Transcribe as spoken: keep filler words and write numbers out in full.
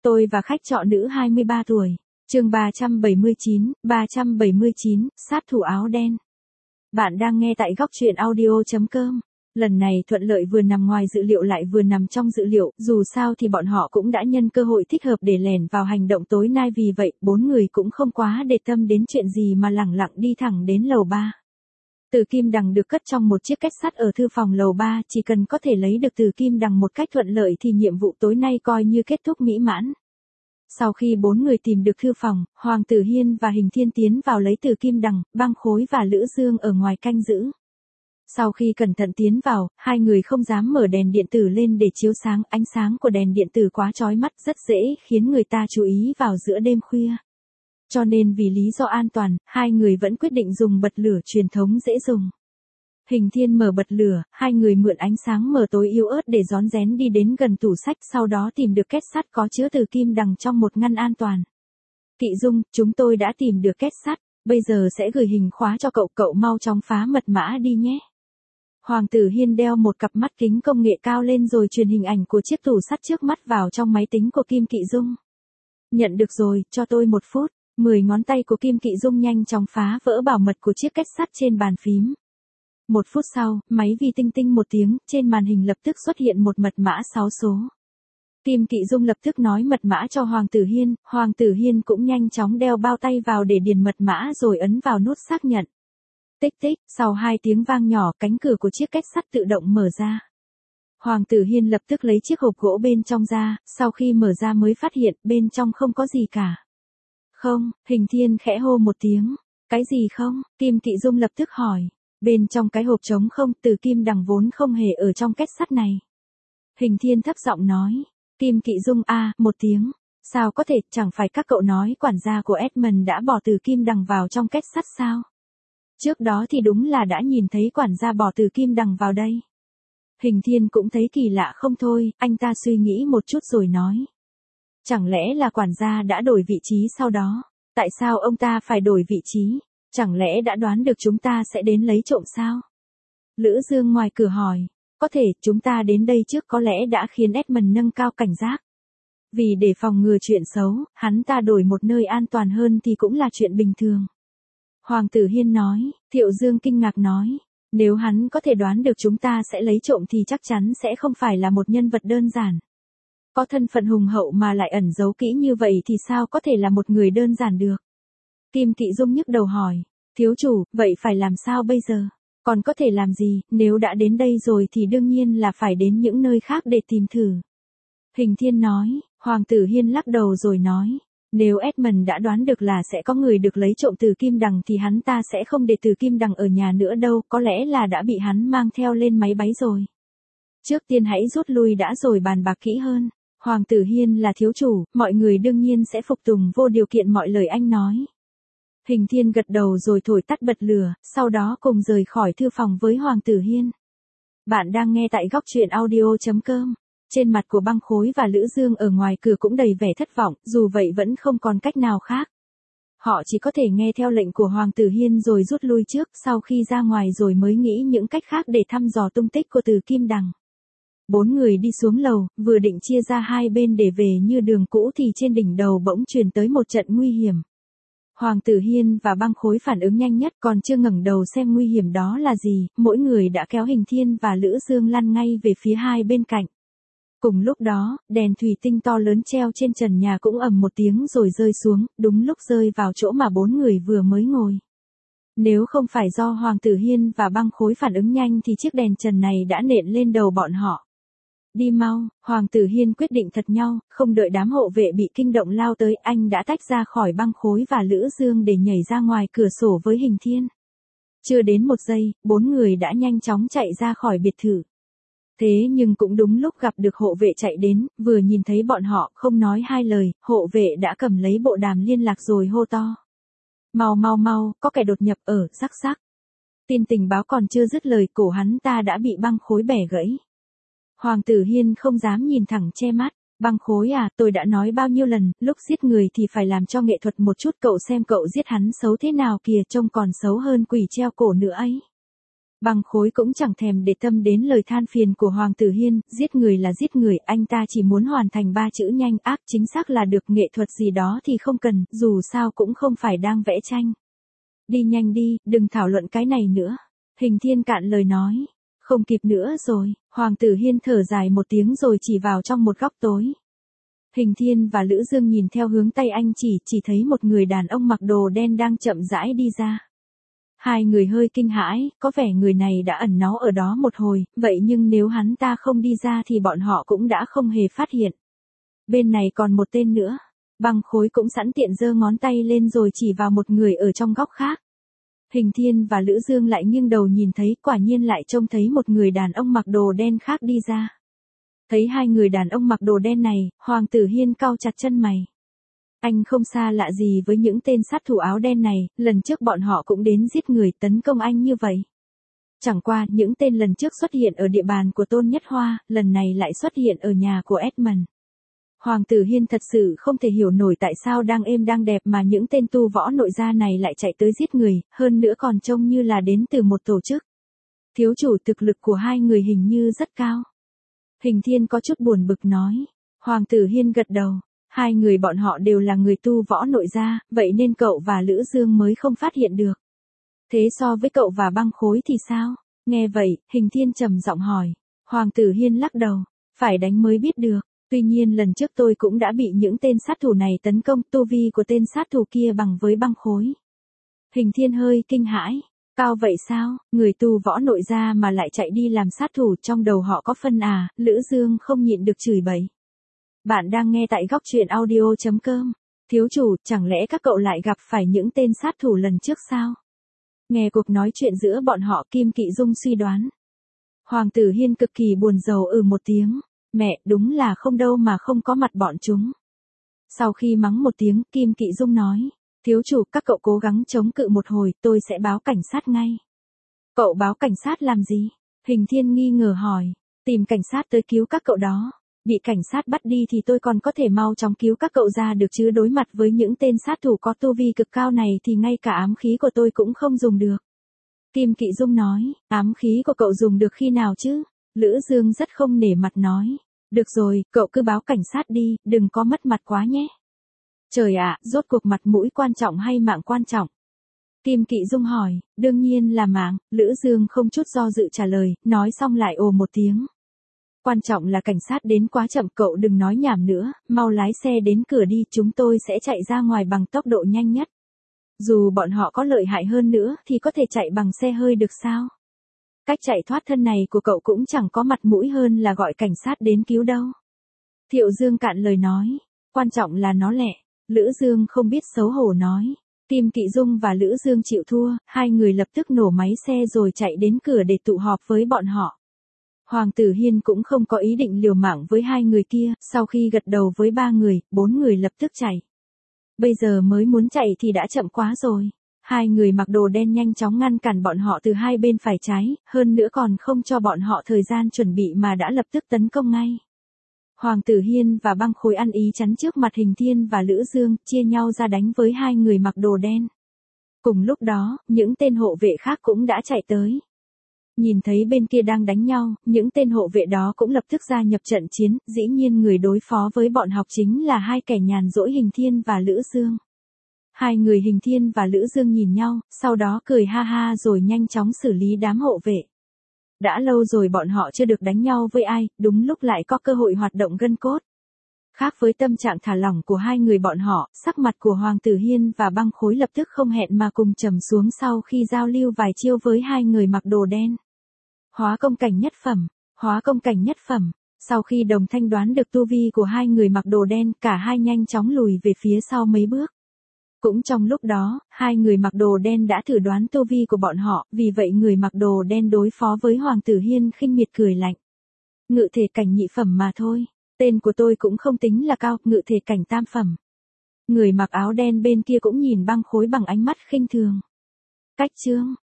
Tôi và khách trọ nữ hai mươi ba tuổi. Chương ba trăm bảy mươi chín, ba trăm bảy mươi chín, sát thủ áo đen. Bạn đang nghe tại góc truyện audio chấm com. Lần này thuận lợi vừa nằm ngoài dự liệu lại vừa nằm trong dự liệu, dù sao thì bọn họ cũng đã nhân cơ hội thích hợp để lẻn vào hành động tối nay, vì vậy bốn người cũng không quá để tâm đến chuyện gì mà lẳng lặng đi thẳng đến lầu ba. Từ kim đằng được cất trong một chiếc két sắt ở thư phòng lầu ba, chỉ cần có thể lấy được từ kim đằng một cách thuận lợi thì nhiệm vụ tối nay coi như kết thúc mỹ mãn. Sau khi bốn người tìm được thư phòng, Hoàng Tử Hiên và Hình Thiên tiến vào lấy từ kim đằng, Băng Khối và Lữ Dương ở ngoài canh giữ. Sau khi cẩn thận tiến vào, hai người không dám mở đèn điện tử lên để chiếu sáng, ánh sáng của đèn điện tử quá chói mắt, rất dễ khiến người ta chú ý vào giữa đêm khuya. Cho nên vì lý do an toàn, hai người vẫn quyết định dùng bật lửa truyền thống dễ dùng. Hình Thiên mở bật lửa, hai người mượn ánh sáng mờ tối yếu ớt để rón rén đi đến gần tủ sách, sau đó tìm được két sắt có chứa từ kim đằng trong một ngăn an toàn. Kỵ Dung, chúng tôi đã tìm được két sắt, bây giờ sẽ gửi hình khóa cho cậu, cậu mau chóng phá mật mã đi nhé. Hoàng Tử Hiên đeo một cặp mắt kính công nghệ cao lên rồi truyền hình ảnh của chiếc tủ sắt trước mắt vào trong máy tính của Kim Kỵ Dung. Nhận được rồi, cho tôi một phút. Mười ngón tay của Kim Kỵ Dung nhanh chóng phá vỡ bảo mật của chiếc két sắt trên bàn phím. Một phút sau, máy vi tinh tinh một tiếng, trên màn hình lập tức xuất hiện một mật mã sáu số. Kim Kỵ Dung lập tức nói mật mã cho Hoàng Tử Hiên, Hoàng Tử Hiên cũng nhanh chóng đeo bao tay vào để điền mật mã rồi ấn vào nút xác nhận. Tích tích, sau hai tiếng vang nhỏ, cánh cửa của chiếc két sắt tự động mở ra. Hoàng Tử Hiên lập tức lấy chiếc hộp gỗ bên trong ra, sau khi mở ra mới phát hiện bên trong không có gì cả. Không, Hình Thiên khẽ hô một tiếng. Cái gì không? Kim Kỵ Dung lập tức hỏi. Bên trong cái hộp trống không, từ kim đằng vốn không hề ở trong két sắt này. Hình Thiên thấp giọng nói. Kim Kỵ Dung a, à, một tiếng. Sao có thể, chẳng phải các cậu nói quản gia của Edmund đã bỏ từ kim đằng vào trong két sắt sao? Trước đó thì đúng là đã nhìn thấy quản gia bỏ từ kim đằng vào đây. Hình Thiên cũng thấy kỳ lạ không thôi, anh ta suy nghĩ một chút rồi nói. Chẳng lẽ là quản gia đã đổi vị trí sau đó? Tại sao ông ta phải đổi vị trí? Chẳng lẽ đã đoán được chúng ta sẽ đến lấy trộm sao? Lữ Dương ngoài cửa hỏi. Có thể, chúng ta đến đây trước có lẽ đã khiến Edmund nâng cao cảnh giác. Vì để phòng ngừa chuyện xấu, hắn ta đổi một nơi an toàn hơn thì cũng là chuyện bình thường. Hoàng Tử Hiên nói. Thiệu Dương kinh ngạc nói. Nếu hắn có thể đoán được chúng ta sẽ lấy trộm thì chắc chắn sẽ không phải là một nhân vật đơn giản. Có thân phận hùng hậu mà lại ẩn giấu kỹ như vậy thì sao có thể là một người đơn giản được? Kim Kỵ Dung nhức đầu hỏi. Thiếu chủ, vậy phải làm sao bây giờ? Còn có thể làm gì, nếu đã đến đây rồi thì đương nhiên là phải đến những nơi khác để tìm thử. Hình Thiên nói. Hoàng Tử Hiên lắc đầu rồi nói. Nếu Edmund đã đoán được là sẽ có người được lấy trộm từ kim đằng thì hắn ta sẽ không để từ kim đằng ở nhà nữa đâu, có lẽ là đã bị hắn mang theo lên máy bay rồi. Trước tiên hãy rút lui đã rồi bàn bạc kỹ hơn. Hoàng Tử Hiên là thiếu chủ, mọi người đương nhiên sẽ phục tùng vô điều kiện mọi lời anh nói. Hình Thiên gật đầu rồi thổi tắt bật lửa, sau đó cùng rời khỏi thư phòng với Hoàng Tử Hiên. Bạn đang nghe tại góc truyện audio chấm com. Trên mặt của Băng Khối và Lữ Dương ở ngoài cửa cũng đầy vẻ thất vọng, dù vậy vẫn không còn cách nào khác. Họ chỉ có thể nghe theo lệnh của Hoàng Tử Hiên rồi rút lui trước, sau khi ra ngoài rồi mới nghĩ những cách khác để thăm dò tung tích của từ kim đằng. Bốn người đi xuống lầu, vừa định chia ra hai bên để về như đường cũ thì trên đỉnh đầu bỗng truyền tới một trận nguy hiểm. Hoàng Tử Hiên và Băng Khối phản ứng nhanh nhất, còn chưa ngẩng đầu xem nguy hiểm đó là gì, mỗi người đã kéo Hình Thiên và Lữ Dương lăn ngay về phía hai bên cạnh. Cùng lúc đó, đèn thủy tinh to lớn treo trên trần nhà cũng ầm một tiếng rồi rơi xuống, đúng lúc rơi vào chỗ mà bốn người vừa mới ngồi. Nếu không phải do Hoàng Tử Hiên và Băng Khối phản ứng nhanh thì chiếc đèn trần này đã nện lên đầu bọn họ. Đi mau, Hoàng Tử Hiên quyết định thật nhau, không đợi đám hộ vệ bị kinh động lao tới, anh đã tách ra khỏi Băng Khối và Lữ Dương để nhảy ra ngoài cửa sổ với Hình Thiên. Chưa đến một giây, bốn người đã nhanh chóng chạy ra khỏi biệt thự. Thế nhưng cũng đúng lúc gặp được hộ vệ chạy đến, vừa nhìn thấy bọn họ, không nói hai lời, hộ vệ đã cầm lấy bộ đàm liên lạc rồi hô to. Mau mau mau, có kẻ đột nhập ở, rắc rắc. Tin tình báo còn chưa dứt lời, cổ hắn ta đã bị Băng Khối bẻ gãy. Hoàng Tử Hiên không dám nhìn thẳng che mắt. Băng Khối à, tôi đã nói bao nhiêu lần, lúc giết người thì phải làm cho nghệ thuật một chút, cậu xem cậu giết hắn xấu thế nào kìa, trông còn xấu hơn quỷ treo cổ nữa ấy. Băng Khối cũng chẳng thèm để tâm đến lời than phiền của Hoàng Tử Hiên, giết người là giết người, anh ta chỉ muốn hoàn thành ba chữ nhanh ác chính xác là được, nghệ thuật gì đó thì không cần, dù sao cũng không phải đang vẽ tranh. Đi nhanh đi, đừng thảo luận cái này nữa. Hình Thiên cạn lời nói. Không kịp nữa rồi, Hoàng Tử Hiên thở dài một tiếng rồi chỉ vào trong một góc tối. Hình Thiên và Lữ Dương nhìn theo hướng tay anh chỉ, chỉ thấy một người đàn ông mặc đồ đen đang chậm rãi đi ra. Hai người hơi kinh hãi, có vẻ người này đã ẩn náu ở đó một hồi, vậy nhưng nếu hắn ta không đi ra thì bọn họ cũng đã không hề phát hiện. Bên này còn một tên nữa. Băng Khối cũng sẵn tiện giơ ngón tay lên rồi chỉ vào một người ở trong góc khác. Hình Thiên và Lữ Dương lại nghiêng đầu nhìn thấy, quả nhiên lại trông thấy một người đàn ông mặc đồ đen khác đi ra. Thấy hai người đàn ông mặc đồ đen này, Hoàng Tử Hiên cau chặt chân mày. Anh không xa lạ gì với những tên sát thủ áo đen này, lần trước bọn họ cũng đến giết người tấn công anh như vậy. Chẳng qua, những tên lần trước xuất hiện ở địa bàn của Tôn Nhất Hoa, lần này lại xuất hiện ở nhà của Edmund. Hoàng Tử Hiên thật sự không thể hiểu nổi tại sao đang êm đang đẹp mà những tên tu võ nội gia này lại chạy tới giết người, hơn nữa còn trông như là đến từ một tổ chức. Thiếu chủ, thực lực của hai người hình như rất cao. Hình Thiên có chút buồn bực nói. Hoàng Tử Hiên gật đầu. Hai người bọn họ đều là người tu võ nội gia, vậy nên cậu và Lữ Dương mới không phát hiện được. Thế so với cậu và Băng Khối thì sao? Nghe vậy, Hình Thiên trầm giọng hỏi. Hoàng Tử Hiên lắc đầu. Phải đánh mới biết được. Tuy nhiên lần trước tôi cũng đã bị những tên sát thủ này tấn công, tu vi của tên sát thủ kia bằng với Băng Khối. Hình Thiên hơi kinh hãi. Cao vậy sao, người tu võ nội gia mà lại chạy đi làm sát thủ, trong đầu họ có phân à? Lữ Dương không nhịn được chửi bậy. Bạn đang nghe tại góc truyện audio chấm com. Thiếu chủ, chẳng lẽ các cậu lại gặp phải những tên sát thủ lần trước sao? Nghe cuộc nói chuyện giữa bọn họ, Kim Kỵ Dung suy đoán. Hoàng Tử Hiên cực kỳ buồn rầu ừ một tiếng. Mẹ, đúng là không đâu mà không có mặt bọn chúng. Sau khi mắng một tiếng, Kim Kỵ Dung nói. Thiếu chủ, các cậu cố gắng chống cự một hồi, tôi sẽ báo cảnh sát ngay. Cậu báo cảnh sát làm gì? Hình Thiên nghi ngờ hỏi. Tìm cảnh sát tới cứu các cậu đó. Bị cảnh sát bắt đi thì tôi còn có thể mau chóng cứu các cậu ra được chứ, đối mặt với những tên sát thủ có tu vi cực cao này thì ngay cả ám khí của tôi cũng không dùng được. Kim Kỵ Dung nói. Ám khí của cậu dùng được khi nào chứ? Lữ Dương rất không nể mặt nói. Được rồi, cậu cứ báo cảnh sát đi, đừng có mất mặt quá nhé. Trời ạ, rốt cuộc mặt mũi quan trọng hay mạng quan trọng? Kim Kỵ Dung hỏi. Đương nhiên là mạng, Lữ Dương không chút do dự trả lời, nói xong lại ồ một tiếng. Quan trọng là cảnh sát đến quá chậm, cậu đừng nói nhảm nữa, mau lái xe đến cửa đi, chúng tôi sẽ chạy ra ngoài bằng tốc độ nhanh nhất. Dù bọn họ có lợi hại hơn nữa thì có thể chạy bằng xe hơi được sao? Cách chạy thoát thân này của cậu cũng chẳng có mặt mũi hơn là gọi cảnh sát đến cứu đâu. Thiệu Dương cạn lời nói. Quan trọng là nó lẹ. Lữ Dương không biết xấu hổ nói. Kim Kỵ Dung và Lữ Dương chịu thua, hai người lập tức nổ máy xe rồi chạy đến cửa để tụ họp với bọn họ. Hoàng Tử Hiên cũng không có ý định liều mạng với hai người kia, sau khi gật đầu với ba người, bốn người lập tức chạy. Bây giờ mới muốn chạy thì đã chậm quá rồi. Hai người mặc đồ đen nhanh chóng ngăn cản bọn họ từ hai bên phải trái, hơn nữa còn không cho bọn họ thời gian chuẩn bị mà đã lập tức tấn công ngay. Hoàng Tử Hiên và Băng Khối ăn ý chắn trước mặt Hình Thiên và Lữ Dương, chia nhau ra đánh với hai người mặc đồ đen. Cùng lúc đó, những tên hộ vệ khác cũng đã chạy tới. Nhìn thấy bên kia đang đánh nhau, những tên hộ vệ đó cũng lập tức gia nhập trận chiến, dĩ nhiên người đối phó với bọn học chính là hai kẻ nhàn rỗi Hình Thiên và Lữ Dương. Hai người Hình Thiên và Lữ Dương nhìn nhau, sau đó cười ha ha rồi nhanh chóng xử lý đám hộ vệ. Đã lâu rồi bọn họ chưa được đánh nhau với ai, đúng lúc lại có cơ hội hoạt động gân cốt. Khác với tâm trạng thả lỏng của hai người bọn họ, sắc mặt của Hoàng Tử Hiên và Băng Khối lập tức không hẹn mà cùng trầm xuống sau khi giao lưu vài chiêu với hai người mặc đồ đen. Hóa công cảnh nhất phẩm, hóa công cảnh nhất phẩm. Sau khi Đồng Thanh đoán được tu vi của hai người mặc đồ đen, cả hai nhanh chóng lùi về phía sau mấy bước. Cũng trong lúc đó, hai người mặc đồ đen đã thử đoán tu vi của bọn họ, vì vậy người mặc đồ đen đối phó với Hoàng Tử Hiên khinh miệt cười lạnh. Ngự thể cảnh nhị phẩm mà thôi, tên của tôi cũng không tính là cao, ngự thể cảnh tam phẩm. Người mặc áo đen bên kia cũng nhìn Băng Khối bằng ánh mắt khinh thường. Cách chương,